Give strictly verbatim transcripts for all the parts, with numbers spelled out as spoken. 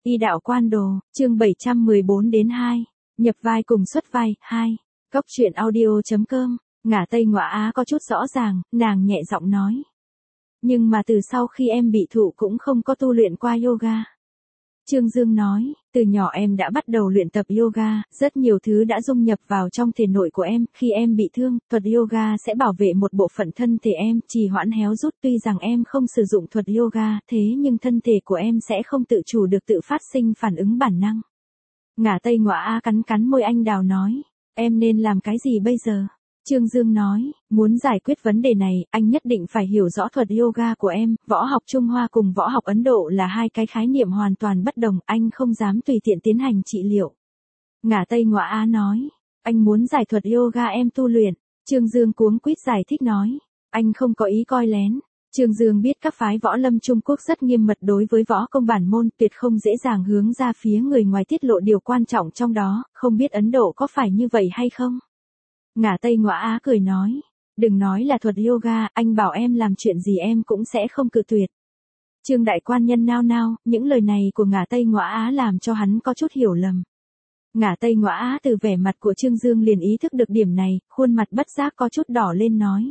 Y đạo quan đồ, chương bảy trăm mười bốn đến hai. Nhập vai cùng xuất vai, hai. Góc truyện audio.com, ngả Tây Ngọa Á có chút rõ ràng, nàng nhẹ giọng nói. Nhưng mà từ sau khi em bị thụ cũng không có tu luyện qua yoga. Trương Dương nói, từ nhỏ em đã bắt đầu luyện tập yoga, rất nhiều thứ đã dung nhập vào trong thể nội của em, khi em bị thương, thuật yoga sẽ bảo vệ một bộ phận thân thể em, trì hoãn héo rút. Tuy rằng em không sử dụng thuật yoga, thế nhưng thân thể của em sẽ không tự chủ được tự phát sinh phản ứng bản năng. Ngả Tây Ngọa Á cắn cắn môi anh đào nói, em nên làm cái gì bây giờ? Trương Dương nói, muốn giải quyết vấn đề này, anh nhất định phải hiểu rõ thuật yoga của em, võ học Trung Hoa cùng võ học Ấn Độ là hai cái khái niệm hoàn toàn bất đồng, anh không dám tùy tiện tiến hành trị liệu. Ngả Tây Ngọa Á nói, anh muốn giải thuật yoga em tu luyện. Trương Dương cuống quýt giải thích nói, anh không có ý coi lén. Trương Dương biết các phái võ lâm Trung Quốc rất nghiêm mật đối với võ công bản môn, tuyệt không dễ dàng hướng ra phía người ngoài tiết lộ điều quan trọng trong đó, không biết Ấn Độ có phải như vậy hay không? Ngả Tây Ngọa Á cười nói, đừng nói là thuật yoga, anh bảo em làm chuyện gì em cũng sẽ không cự tuyệt. Trương đại quan nhân nao nao, những lời này của Ngả Tây Ngọa Á làm cho hắn có chút hiểu lầm. Ngả Tây Ngọa Á từ vẻ mặt của Trương Dương liền ý thức được điểm này, khuôn mặt bất giác có chút đỏ lên nói.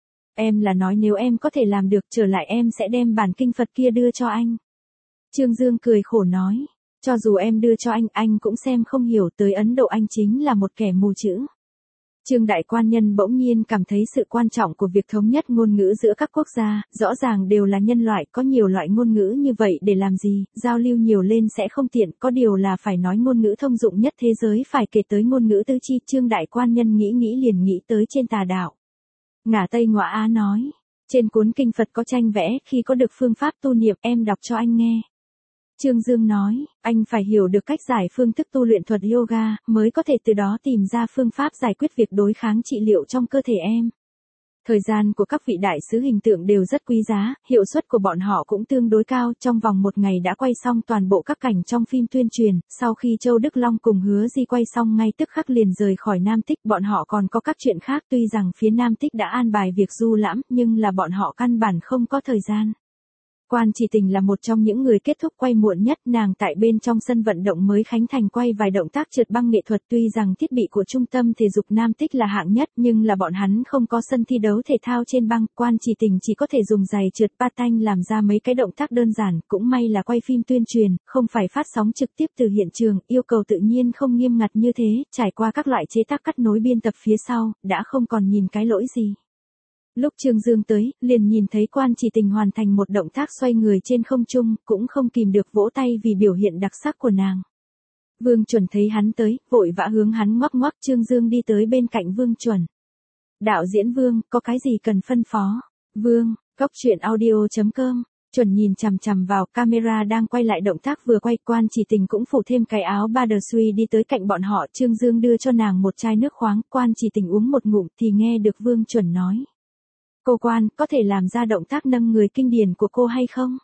Em là nói nếu em có thể làm được trở lại em sẽ đem bản kinh Phật kia đưa cho anh. Trương Dương cười khổ nói, cho dù em đưa cho anh, anh cũng xem không hiểu, tới Ấn Độ anh chính là một kẻ mù chữ. Trương đại quan nhân bỗng nhiên cảm thấy sự quan trọng của việc thống nhất ngôn ngữ giữa các quốc gia, rõ ràng đều là nhân loại, có nhiều loại ngôn ngữ như vậy để làm gì, giao lưu nhiều lên sẽ không tiện, có điều là phải nói ngôn ngữ thông dụng nhất thế giới, phải kể tới ngôn ngữ tứ chi. Trương đại quan nhân nghĩ nghĩ liền nghĩ tới trên tà đạo. Ngả Tây Ngọa Á nói, trên cuốn kinh Phật có tranh vẽ, khi có được phương pháp tu niệm em đọc cho anh nghe. Trương Dương nói, anh phải hiểu được cách giải phương thức tu luyện thuật yoga, mới có thể từ đó tìm ra phương pháp giải quyết việc đối kháng trị liệu trong cơ thể em. Thời gian của các vị đại sứ hình tượng đều rất quý giá, hiệu suất của bọn họ cũng tương đối cao, trong vòng một ngày đã quay xong toàn bộ các cảnh trong phim tuyên truyền, sau khi Châu Đức Long cùng Hứa Di quay xong ngay tức khắc liền rời khỏi Nam Tích, bọn họ còn có các chuyện khác, tuy rằng phía Nam Tích đã an bài việc du lãm, nhưng là bọn họ căn bản không có thời gian. Quan Chỉ Tình là một trong những người kết thúc quay muộn nhất, nàng tại bên trong sân vận động mới khánh thành quay vài động tác trượt băng nghệ thuật, tuy rằng thiết bị của trung tâm thể dục Nam Tích là hạng nhất, nhưng là bọn hắn không có sân thi đấu thể thao trên băng, Quan Chỉ Tình chỉ có thể dùng giày trượt patin làm ra mấy cái động tác đơn giản, cũng may là quay phim tuyên truyền, không phải phát sóng trực tiếp từ hiện trường, yêu cầu tự nhiên không nghiêm ngặt như thế, trải qua các loại chế tác cắt nối biên tập phía sau, đã không còn nhìn cái lỗi gì. Lúc Trương Dương tới, liền nhìn thấy Quan Chỉ Tình hoàn thành một động tác xoay người trên không trung, cũng không kìm được vỗ tay vì biểu hiện đặc sắc của nàng. Vương Chuẩn thấy hắn tới, vội vã hướng hắn ngoắc ngoắc. Trương Dương đi tới bên cạnh Vương Chuẩn. Đạo diễn Vương, có cái gì cần phân phó? Vương, góc truyện audio.com. Chuẩn nhìn chằm chằm vào camera đang quay lại động tác vừa quay, Quan Chỉ Tình cũng phủ thêm cái áo ba đờ suy đi tới cạnh bọn họ. Trương Dương đưa cho nàng một chai nước khoáng, Quan Chỉ Tình uống một ngụm thì nghe được Vương Chuẩn nói. Cô Quan, có thể làm ra động tác nâng người kinh điển của cô hay không?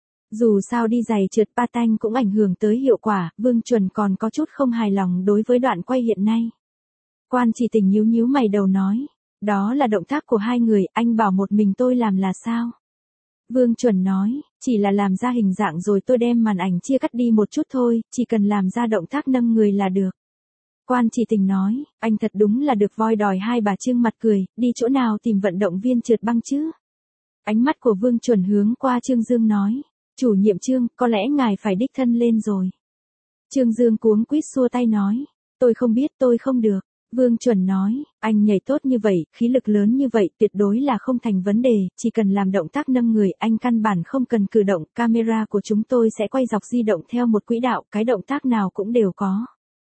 Dù sao đi giày trượt patin cũng ảnh hưởng tới hiệu quả, Vương Chuẩn còn có chút không hài lòng đối với đoạn quay hiện nay. Quan Chỉ Tình nhíu nhíu mày đầu nói, đó là động tác của hai người, anh bảo một mình tôi làm là sao? Vương Chuẩn nói, chỉ là làm ra hình dạng rồi tôi đem màn ảnh chia cắt đi một chút thôi, chỉ cần làm ra động tác nâng người là được. Quan Chỉ Tình nói, anh thật đúng là được voi đòi hai bà trưng mặt cười, đi chỗ nào tìm vận động viên trượt băng chứ? Ánh mắt của Vương Chuẩn hướng qua Trương Dương nói, chủ nhiệm Trương, có lẽ ngài phải đích thân lên rồi. Trương Dương cuống quýt xua tay nói, tôi không biết, tôi không được. Vương Chuẩn nói, anh nhảy tốt như vậy, khí lực lớn như vậy, tuyệt đối là không thành vấn đề, chỉ cần làm động tác nâng người, anh căn bản không cần cử động, camera của chúng tôi sẽ quay dọc di động theo một quỹ đạo, cái động tác nào cũng đều có.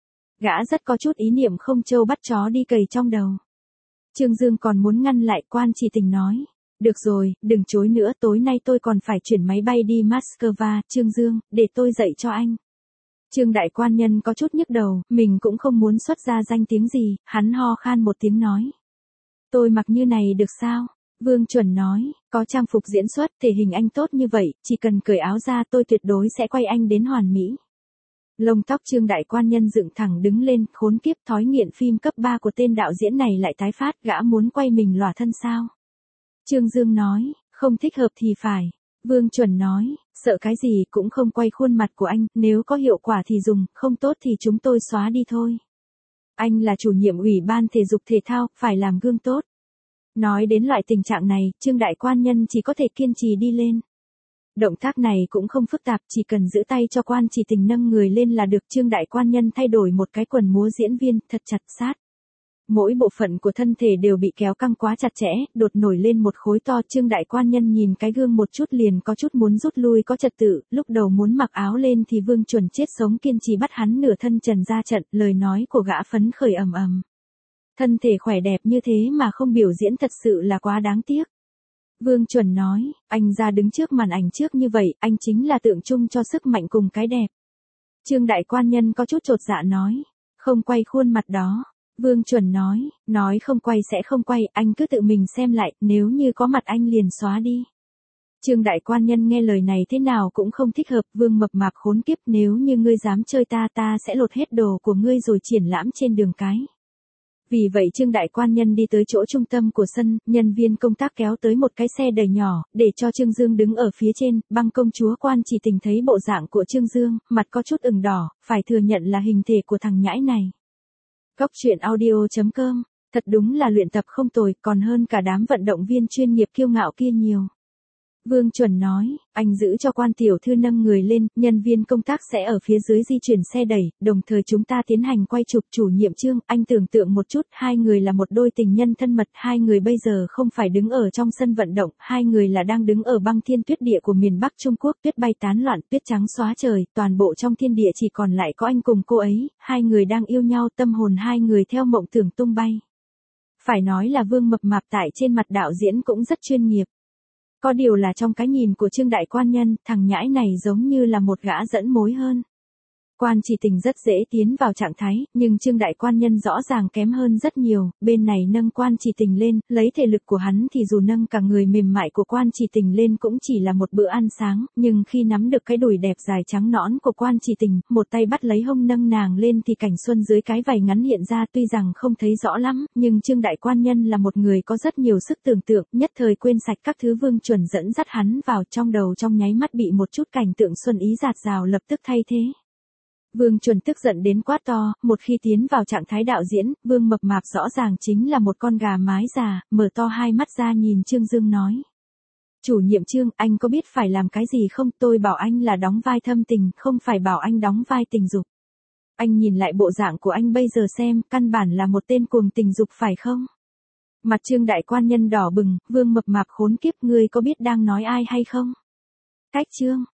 Gã rất có chút ý niệm không trâu bắt chó đi cày trong đầu. Trương Dương còn muốn ngăn lại, Quan Chỉ Tình nói. Được rồi, đừng chối nữa, tối nay tôi còn phải chuyển máy bay đi Moscow. Trương Dương, để tôi dạy cho anh. Trương đại quan nhân có chút nhức đầu, mình cũng không muốn xuất ra danh tiếng gì, hắn ho khan một tiếng nói. Tôi mặc như này được sao? Vương Chuẩn nói, có trang phục diễn xuất, thể hình anh tốt như vậy, chỉ cần cởi áo ra tôi tuyệt đối sẽ quay anh đến hoàn mỹ. Lông tóc Trương đại quan nhân dựng thẳng đứng lên, khốn kiếp, thói nghiện phim cấp ba của tên đạo diễn này lại tái phát, gã muốn quay mình lòa thân sao? Trương Dương nói, không thích hợp thì phải. Vương Chuẩn nói, Sợ cái gì cũng không quay khuôn mặt của anh, nếu có hiệu quả thì dùng, không tốt thì chúng tôi xóa đi thôi. Anh là chủ nhiệm ủy ban thể dục thể thao, phải làm gương tốt. Nói đến loại tình trạng này, Trương Đại Quan Nhân chỉ có thể kiên trì đi lên. Động tác này cũng không phức tạp, chỉ cần giữ tay cho Quan Chỉ Tình nâng người lên là được. Trương Đại Quan Nhân thay đổi một cái quần múa diễn viên, thật chặt sát. Mỗi bộ phận của thân thể đều bị kéo căng quá chặt chẽ, đột nổi lên một khối to. Trương Đại Quan Nhân nhìn cái gương một chút liền có chút muốn rút lui có trật tự, lúc đầu muốn mặc áo lên thì Vương Chuẩn chết sống kiên trì bắt hắn nửa thân trần ra trận, lời nói của gã phấn khởi ầm ầm. Thân thể khỏe đẹp như thế mà không biểu diễn thật sự là quá đáng tiếc. Vương Chuẩn nói, anh ra đứng trước màn ảnh trước như vậy, anh chính là tượng trưng cho sức mạnh cùng cái đẹp. Trương Đại Quan Nhân có chút chột dạ nói, không quay khuôn mặt đó. Vương Chuẩn nói, nói không quay sẽ không quay, anh cứ tự mình xem lại, nếu như có mặt anh liền xóa đi. Trương Đại Quan Nhân nghe lời này thế nào cũng không thích hợp, Vương mập mạp khốn kiếp, nếu như ngươi dám chơi ta ta sẽ lột hết đồ của ngươi rồi triển lãm trên đường cái. Vì vậy Trương Đại Quan Nhân đi tới chỗ trung tâm của sân, nhân viên công tác kéo tới một cái xe đẩy nhỏ, để cho Trương Dương đứng ở phía trên. Băng công chúa Quan Chỉ Tình thấy bộ dạng của Trương Dương, mặt có chút ửng đỏ, phải thừa nhận là hình thể của thằng nhãi này. Góc truyện audio chấm com, thật đúng là luyện tập không tồi, còn hơn cả đám vận động viên chuyên nghiệp kiêu ngạo kia nhiều. Vương Chuẩn nói, anh giữ cho Quan tiểu thư nâng người lên, nhân viên công tác sẽ ở phía dưới di chuyển xe đẩy, đồng thời chúng ta tiến hành quay chụp. Chủ nhiệm Trương, anh tưởng tượng một chút, hai người là một đôi tình nhân thân mật, hai người bây giờ không phải đứng ở trong sân vận động, hai người là đang đứng ở băng thiên tuyết địa của miền Bắc Trung Quốc, tuyết bay tán loạn, tuyết trắng xóa trời, toàn bộ trong thiên địa chỉ còn lại có anh cùng cô ấy, hai người đang yêu nhau, tâm hồn hai người theo mộng tưởng tung bay. Phải nói là Vương mập mạp tại trên mặt đạo diễn cũng rất chuyên nghiệp. Có điều là trong cái nhìn của Trương Đại Quan Nhân, thằng nhãi này giống như là một gã dẫn mối hơn. Quan Chỉ Tình rất dễ tiến vào trạng thái, nhưng Trương Đại Quan Nhân rõ ràng kém hơn rất nhiều, bên này nâng Quan Chỉ Tình lên, lấy thể lực của hắn thì dù nâng cả người mềm mại của Quan Chỉ Tình lên cũng chỉ là một bữa ăn sáng, nhưng khi nắm được cái đùi đẹp dài trắng nõn của Quan Chỉ Tình, một tay bắt lấy hông nâng nàng lên thì cảnh xuân dưới cái vảy ngắn hiện ra, tuy rằng không thấy rõ lắm, nhưng Trương Đại Quan Nhân là một người có rất nhiều sức tưởng tượng, nhất thời quên sạch các thứ. Vương Chuẩn dẫn dắt hắn vào, trong đầu trong nháy mắt bị một chút cảnh tượng xuân ý dạt dào lập tức thay thế. Vương Chuẩn tức giận đến quát to, một khi tiến vào trạng thái đạo diễn, Vương mập mạp rõ ràng chính là một con gà mái già, mở to hai mắt ra nhìn Trương Dương nói. Chủ nhiệm Trương, anh có biết phải làm cái gì không? Tôi bảo anh là đóng vai thâm tình, không phải bảo anh đóng vai tình dục. Anh nhìn lại bộ dạng của anh bây giờ xem, căn bản là một tên cuồng tình dục phải không? Mặt Trương Đại Quan Nhân đỏ bừng, Vương mập mạp khốn kiếp, ngươi có biết đang nói ai hay không? Cách Trương.